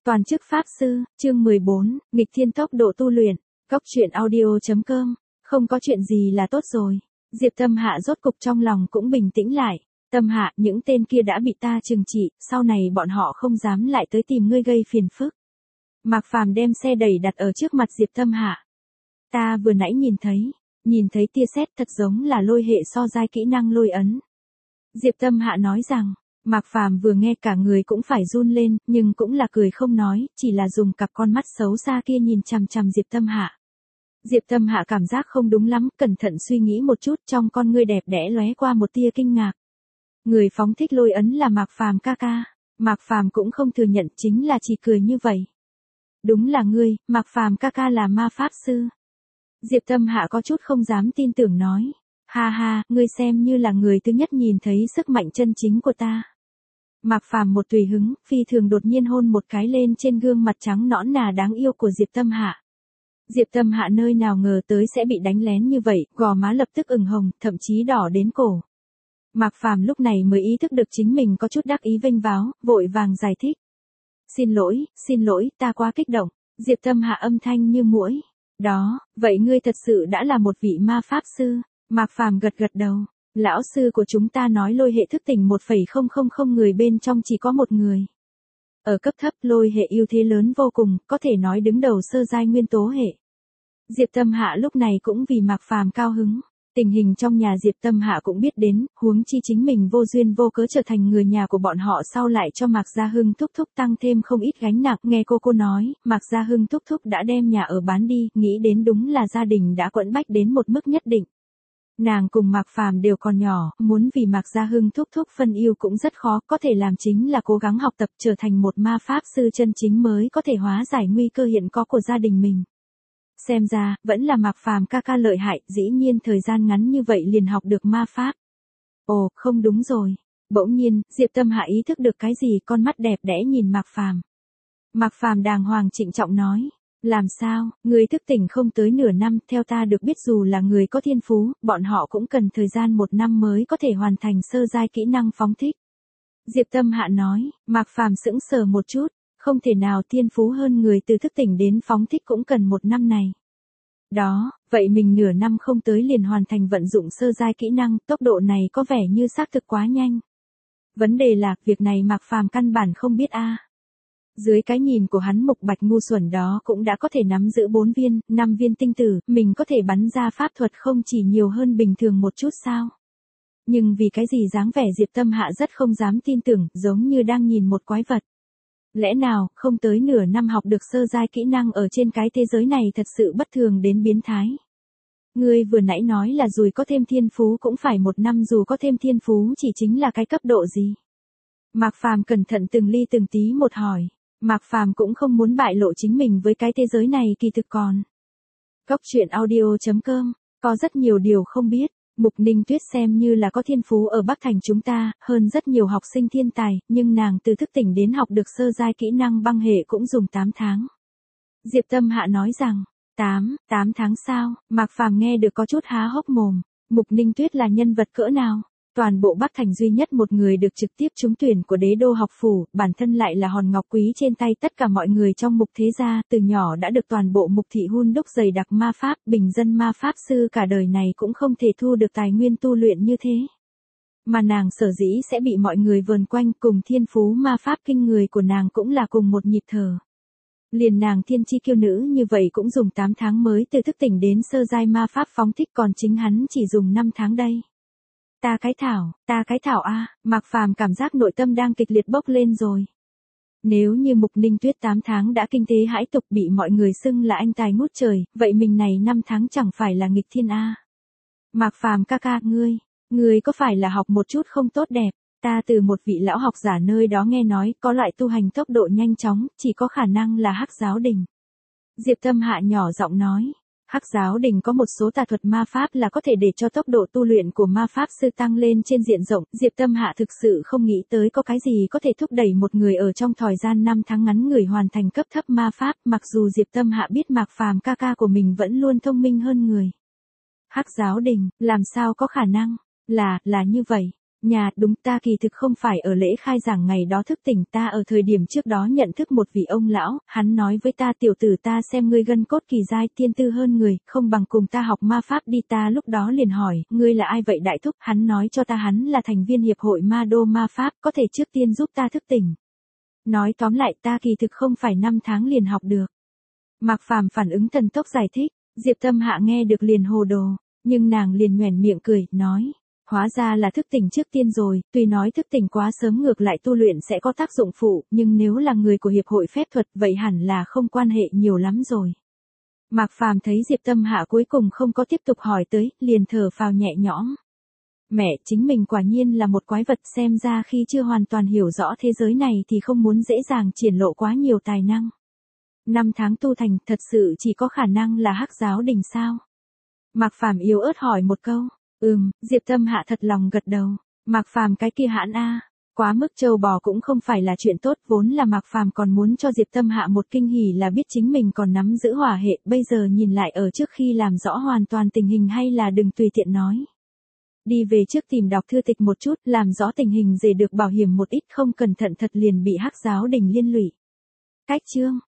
Toàn chức Pháp Sư, chương 14, nghịch thiên tốc độ tu luyện, Cốc truyện audio.com, không có chuyện gì là tốt rồi. Diệp Tâm Hạ rốt cục trong lòng cũng bình tĩnh lại. Tâm Hạ, những tên kia đã bị ta trừng trị, sau này bọn họ không dám lại tới tìm ngươi gây phiền phức. Mạc Phàm đem xe đẩy đặt ở trước mặt Diệp Tâm Hạ. Ta vừa nãy nhìn thấy tia sét thật giống là lôi hệ so giai kỹ năng lôi ấn. Diệp Tâm Hạ nói rằng, Mạc Phàm vừa nghe cả người cũng phải run lên, nhưng cũng là cười không nói, chỉ là dùng cặp con mắt xấu xa kia nhìn chằm chằm Diệp Tâm Hạ. Diệp Tâm Hạ cảm giác không đúng lắm, cẩn thận suy nghĩ một chút, trong con ngươi đẹp đẽ lóe qua một tia kinh ngạc. Người phóng thích lôi ấn là Mạc Phàm ca ca. Mạc Phàm cũng không thừa nhận, chính là chỉ cười như vậy. Đúng là ngươi, Mạc Phàm ca ca là ma pháp sư. Diệp Tâm Hạ có chút không dám tin tưởng nói. Ha ha, ngươi xem như là người thứ nhất nhìn thấy sức mạnh chân chính của ta. Mạc Phàm một tùy hứng, phi thường đột nhiên hôn một cái lên trên gương mặt trắng nõn nà đáng yêu của Diệp Tâm Hạ. Diệp Tâm Hạ nơi nào ngờ tới sẽ bị đánh lén như vậy, gò má lập tức ửng hồng, thậm chí đỏ đến cổ. Mạc Phàm lúc này mới ý thức được chính mình có chút đắc ý vênh váo, vội vàng giải thích. Xin lỗi, ta quá kích động. Diệp Tâm Hạ âm thanh như muỗi. Đó, vậy ngươi thật sự đã là một vị ma pháp sư. Mạc Phàm gật đầu. Lão sư của chúng ta nói lôi hệ thức tỉnh 1,000 người bên trong chỉ có một người. Ở cấp thấp lôi hệ ưu thế lớn vô cùng, có thể nói đứng đầu sơ giai nguyên tố hệ. Diệp Tâm Hạ lúc này cũng vì Mạc Phàm cao hứng. Tình hình trong nhà Diệp Tâm Hạ cũng biết đến, huống chi chính mình vô duyên vô cớ trở thành người nhà của bọn họ sau lại cho Mạc Gia Hưng thúc thúc tăng thêm không ít gánh nặng. Nghe cô nói, Mạc Gia Hưng thúc thúc đã đem nhà ở bán đi, nghĩ đến đúng là gia đình đã quẫn bách đến một mức nhất định. Nàng cùng Mạc Phàm đều còn nhỏ, muốn vì Mạc Gia Hưng thúc thúc phân yêu cũng rất khó, có thể làm chính là cố gắng học tập trở thành một ma pháp sư chân chính mới có thể hóa giải nguy cơ hiện có của gia đình mình. Xem ra, vẫn là Mạc Phàm ca ca lợi hại, dĩ nhiên thời gian ngắn như vậy liền học được ma pháp. Ồ, không đúng rồi. Bỗng nhiên, Diệp Tâm Hạ ý thức được cái gì, con mắt đẹp đẽ nhìn Mạc Phàm. Mạc Phàm đàng hoàng trịnh trọng nói. Làm sao, người thức tỉnh không tới nửa năm, theo ta được biết dù là người có thiên phú, bọn họ cũng cần thời gian 1 năm mới có thể hoàn thành sơ giai kỹ năng phóng thích. Diệp Tâm Hạ nói, Mạc Phàm sững sờ một chút, không thể nào thiên phú hơn người từ thức tỉnh đến phóng thích cũng cần 1 năm này. Đó, vậy mình nửa năm không tới liền hoàn thành vận dụng sơ giai kỹ năng, tốc độ này có vẻ như xác thực quá nhanh. Vấn đề là, việc này Mạc Phàm căn bản không biết a. Dưới cái nhìn của hắn mục bạch ngu xuẩn đó cũng đã có thể nắm giữ 4 viên, 5 viên tinh tử, mình có thể bắn ra pháp thuật không chỉ nhiều hơn bình thường một chút sao? Nhưng vì cái gì dáng vẻ Diệp Tâm Hạ rất không dám tin tưởng, giống như đang nhìn một quái vật. Lẽ nào, không tới nửa năm học được sơ giai kỹ năng ở trên cái thế giới này thật sự bất thường đến biến thái. Ngươi vừa nãy nói là dù có thêm thiên phú cũng phải 1 năm, dù có thêm thiên phú chỉ chính là cái cấp độ gì? Mạc Phàm cẩn thận từng ly từng tí một hỏi. Mạc Phàm cũng không muốn bại lộ chính mình với cái thế giới này kỳ thực còn. Cốc truyện audio.com, có rất nhiều điều không biết. Mục Ninh Tuyết xem như là có thiên phú ở Bắc Thành chúng ta, hơn rất nhiều học sinh thiên tài, nhưng nàng từ thức tỉnh đến học được sơ giai kỹ năng băng hệ cũng dùng 8 tháng. Diệp Tâm Hạ nói rằng, 8 tháng sao? Mạc Phàm nghe được có chút há hốc mồm. Mục Ninh Tuyết là nhân vật cỡ nào? Toàn bộ Bắc Thành duy nhất một người được trực tiếp trúng tuyển của Đế Đô học phủ, bản thân lại là hòn ngọc quý trên tay tất cả mọi người trong Mục thế gia, từ nhỏ đã được toàn bộ Mục thị hun đúc dày đặc ma pháp, bình dân ma pháp sư cả đời này cũng không thể thu được tài nguyên tu luyện như thế. Mà nàng sở dĩ sẽ bị mọi người vờn quanh, cùng thiên phú ma pháp kinh người của nàng cũng là cùng một nhịp thở. Liền nàng thiên chi kiêu nữ như vậy cũng dùng 8 tháng mới từ thức tỉnh đến sơ giai ma pháp phóng thích, còn chính hắn chỉ dùng 5 tháng đây. Ta cái thảo a, Mạc Phàm cảm giác nội tâm đang kịch liệt bốc lên rồi. Nếu như Mục Ninh Tuyết 8 tháng đã kinh tế hãi tục bị mọi người xưng là anh tài ngút trời, vậy mình này 5 tháng chẳng phải là nghịch thiên a. Mạc Phàm ca ca, ngươi có phải là học một chút không tốt đẹp? Ta từ một vị lão học giả nơi đó nghe nói, có loại tu hành tốc độ nhanh chóng, chỉ có khả năng là Hắc Giáo Đình. Diệp Tâm Hạ nhỏ giọng nói. Hắc Giáo Đình có một số tà thuật ma pháp là có thể để cho tốc độ tu luyện của ma pháp sư tăng lên trên diện rộng. Diệp Tâm Hạ thực sự không nghĩ tới có cái gì có thể thúc đẩy một người ở trong thời gian 5 tháng ngắn người hoàn thành cấp thấp ma pháp, mặc dù Diệp Tâm Hạ biết Mạc Phàm ca ca của mình vẫn luôn thông minh hơn người. Hắc Giáo Đình, làm sao có khả năng? Là như vậy. Nhà, đúng, ta kỳ thực không phải ở lễ khai giảng ngày đó thức tỉnh, ta ở thời điểm trước đó nhận thức một vị ông lão, hắn nói với ta, tiểu tử, ta xem ngươi gân cốt kỳ dai, tiên tư hơn người, không bằng cùng ta học ma pháp đi. Ta lúc đó liền hỏi, ngươi là ai vậy đại thúc? Hắn nói cho ta hắn là thành viên hiệp hội ma đô ma pháp, có thể trước tiên giúp ta thức tỉnh. Nói tóm lại, ta kỳ thực không phải 5 tháng liền học được. Mạc Phàm phản ứng thần tốc giải thích, Diệp Tâm Hạ nghe được liền hồ đồ, nhưng nàng liền nhoẻn miệng cười, nói. Hóa ra là thức tỉnh trước tiên rồi, tuy nói thức tỉnh quá sớm ngược lại tu luyện sẽ có tác dụng phụ, nhưng nếu là người của hiệp hội phép thuật vậy hẳn là không quan hệ nhiều lắm rồi. Mạc Phàm thấy Diệp Tâm Hạ cuối cùng không có tiếp tục hỏi tới, liền thở phào nhẹ nhõm. Mẹ, chính mình quả nhiên là một quái vật, xem ra khi chưa hoàn toàn hiểu rõ thế giới này thì không muốn dễ dàng triển lộ quá nhiều tài năng. 5 tháng tu thành, thật sự chỉ có khả năng là Hắc giáo đình sao? Mạc Phàm yếu ớt hỏi một câu. Diệp Tâm Hạ thật lòng gật đầu. Mạc Phàm cái kia hãn a, quá mức trâu bò cũng không phải là chuyện tốt, vốn là Mạc Phàm còn muốn cho Diệp Tâm Hạ một kinh hỉ là biết chính mình còn nắm giữ hỏa hệ, bây giờ nhìn lại ở trước khi làm rõ hoàn toàn tình hình hay là đừng tùy tiện nói. Đi về trước tìm đọc thư tịch một chút, làm rõ tình hình để được bảo hiểm một ít, không cẩn thận thật liền bị Hắc giáo đình liên lụy. Cách chương